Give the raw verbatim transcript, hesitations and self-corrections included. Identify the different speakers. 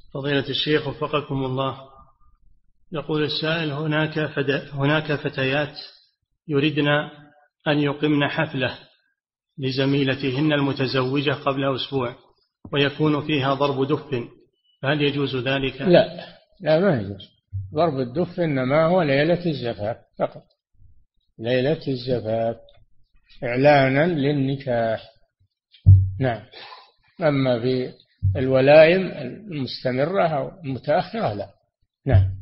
Speaker 1: فضيلة الشيخ وفقكم الله، يقول السائل: هناك فد... هناك فتيات يردن أن يقمن حفلة لزميلتهن المتزوجة قبل أسبوع ويكون فيها ضرب دف، فهل يجوز ذلك؟
Speaker 2: لا لا، ما يجوز ضرب الدف، إنما هو ليلة الزفاف فقط، ليلة الزفاف إعلانا للنكاح. نعم. أما في الولائم المستمرة أو المتأخرة لا. نعم.